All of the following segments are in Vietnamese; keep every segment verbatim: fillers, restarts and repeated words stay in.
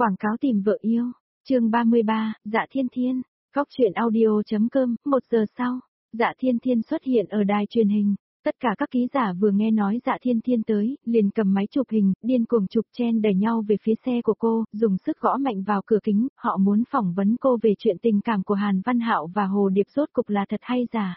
Quảng cáo tìm vợ yêu, chương ba mươi ba, Dạ Thiên Thiên, Cóc truyện audio.com, một giờ sau, Dạ Thiên Thiên xuất hiện ở đài truyền hình. Tất cả các ký giả vừa nghe nói Dạ Thiên Thiên tới, liền cầm máy chụp hình, điên cuồng chụp chen đẩy nhau về phía xe của cô, dùng sức gõ mạnh vào cửa kính, họ muốn phỏng vấn cô về chuyện tình cảm của Hàn Văn Hạo và Hồ Điệp rốt cục là thật hay giả.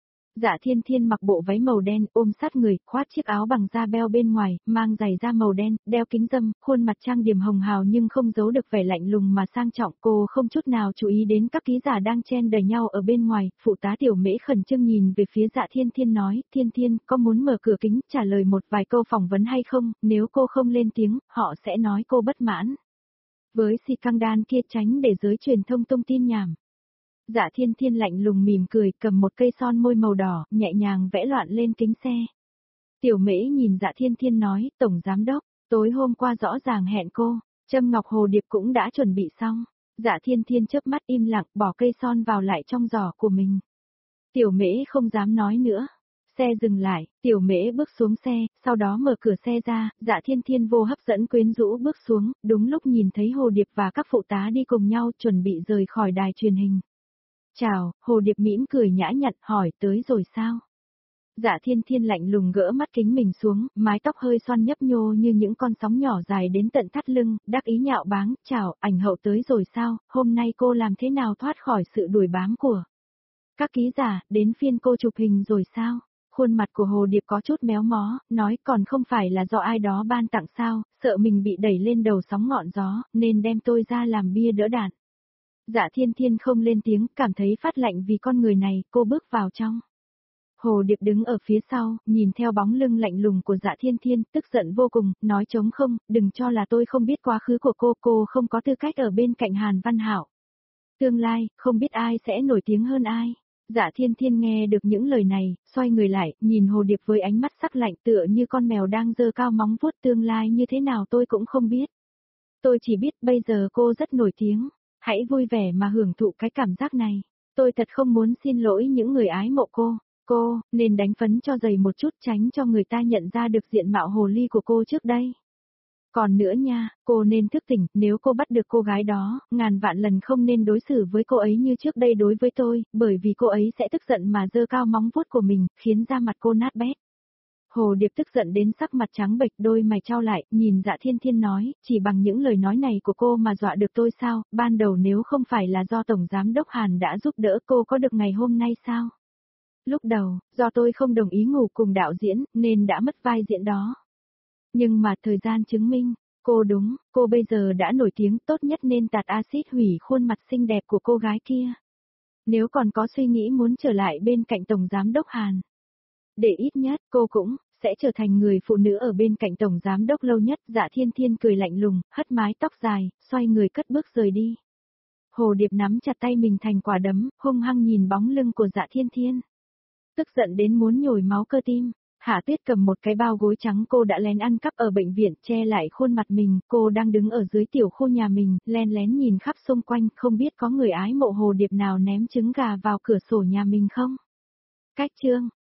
Dạ Thiên Thiên mặc bộ váy màu đen, ôm sát người, khoác chiếc áo bằng da beo bên ngoài, mang giày da màu đen, đeo kính râm, khuôn mặt trang điểm hồng hào nhưng không giấu được vẻ lạnh lùng mà sang trọng. Cô không chút nào chú ý đến các ký giả đang chen đẩy nhau ở bên ngoài. Phụ tá Tiểu Mễ khẩn trương nhìn về phía Dạ Thiên Thiên nói, Thiên Thiên, có muốn mở cửa kính trả lời một vài câu phỏng vấn hay không? Nếu cô không lên tiếng, họ sẽ nói cô bất mãn. Với si căng đan kia tránh để giới truyền thông tung tin nhảm. Dạ Thiên Thiên lạnh lùng mỉm cười, cầm một cây son môi màu đỏ, nhẹ nhàng vẽ loạn lên kính xe. Tiểu Mễ nhìn Dạ Thiên Thiên nói, Tổng Giám Đốc, tối hôm qua rõ ràng hẹn cô, Trâm Ngọc Hồ Điệp cũng đã chuẩn bị xong. Dạ Thiên Thiên chớp mắt im lặng, bỏ cây son vào lại trong giỏ của mình. Tiểu Mễ không dám nói nữa. Xe dừng lại, Tiểu Mễ bước xuống xe, sau đó mở cửa xe ra, Dạ Thiên Thiên vô hấp dẫn quyến rũ bước xuống, đúng lúc nhìn thấy Hồ Điệp và các phụ tá đi cùng nhau chuẩn bị rời khỏi đài truyền hình. Chào, Hồ Điệp mỉm cười nhã nhặn hỏi tới rồi sao? Dạ Thiên Thiên lạnh lùng gỡ mắt kính mình xuống, mái tóc hơi xoăn nhấp nhô như những con sóng nhỏ dài đến tận thắt lưng, đắc ý nhạo báng, chào, ảnh hậu tới rồi sao, hôm nay cô làm thế nào thoát khỏi sự đuổi bám của các ký giả, đến phiên cô chụp hình rồi sao? Khuôn mặt của Hồ Điệp có chút méo mó, nói còn không phải là do ai đó ban tặng sao, sợ mình bị đẩy lên đầu sóng ngọn gió, nên đem tôi ra làm bia đỡ đạn. Dạ Thiên Thiên không lên tiếng, cảm thấy phát lạnh vì con người này, cô bước vào trong. Hồ Điệp đứng ở phía sau, nhìn theo bóng lưng lạnh lùng của Dạ Thiên Thiên, tức giận vô cùng, nói trống không, đừng cho là tôi không biết quá khứ của cô, cô không có tư cách ở bên cạnh Hàn Văn Hạo. Tương lai, không biết ai sẽ nổi tiếng hơn ai. Dạ Thiên Thiên nghe được những lời này, xoay người lại, nhìn Hồ Điệp với ánh mắt sắc lạnh tựa như con mèo đang giơ cao móng vuốt, tương lai như thế nào tôi cũng không biết. Tôi chỉ biết bây giờ cô rất nổi tiếng. Hãy vui vẻ mà hưởng thụ cái cảm giác này. Tôi thật không muốn xin lỗi những người ái mộ cô. Cô, nên đánh phấn cho dày một chút tránh cho người ta nhận ra được diện mạo hồ ly của cô trước đây. Còn nữa nha, cô nên thức tỉnh, nếu cô bắt được cô gái đó, ngàn vạn lần không nên đối xử với cô ấy như trước đây đối với tôi, bởi vì cô ấy sẽ tức giận mà giơ cao móng vuốt của mình, khiến da mặt cô nát bét. Hồ Điệp tức giận đến sắc mặt trắng bệch, đôi mày trao lại, nhìn Dạ Thiên Thiên nói, chỉ bằng những lời nói này của cô mà dọa được tôi sao, ban đầu nếu không phải là do Tổng Giám Đốc Hàn đã giúp đỡ cô có được ngày hôm nay sao? Lúc đầu, do tôi không đồng ý ngủ cùng đạo diễn, nên đã mất vai diễn đó. Nhưng mà thời gian chứng minh, cô đúng, cô bây giờ đã nổi tiếng, tốt nhất nên tạt axit hủy khuôn mặt xinh đẹp của cô gái kia. Nếu còn có suy nghĩ muốn trở lại bên cạnh Tổng Giám Đốc Hàn, để ít nhất cô cũng sẽ trở thành người phụ nữ ở bên cạnh Tổng Giám Đốc lâu nhất. Dạ Thiên Thiên cười lạnh lùng, hất mái tóc dài, xoay người cất bước rời đi. Hồ Điệp nắm chặt tay mình thành quả đấm, hung hăng nhìn bóng lưng của Dạ Thiên Thiên. Tức giận đến muốn nhồi máu cơ tim. Hạ Tuyết cầm một cái bao gối trắng cô đã lén ăn cắp ở bệnh viện, che lại khuôn mặt mình, cô đang đứng ở dưới tiểu khu nhà mình, len lén nhìn khắp xung quanh, không biết có người ái mộ Hồ Điệp nào ném trứng gà vào cửa sổ nhà mình không? Cách chương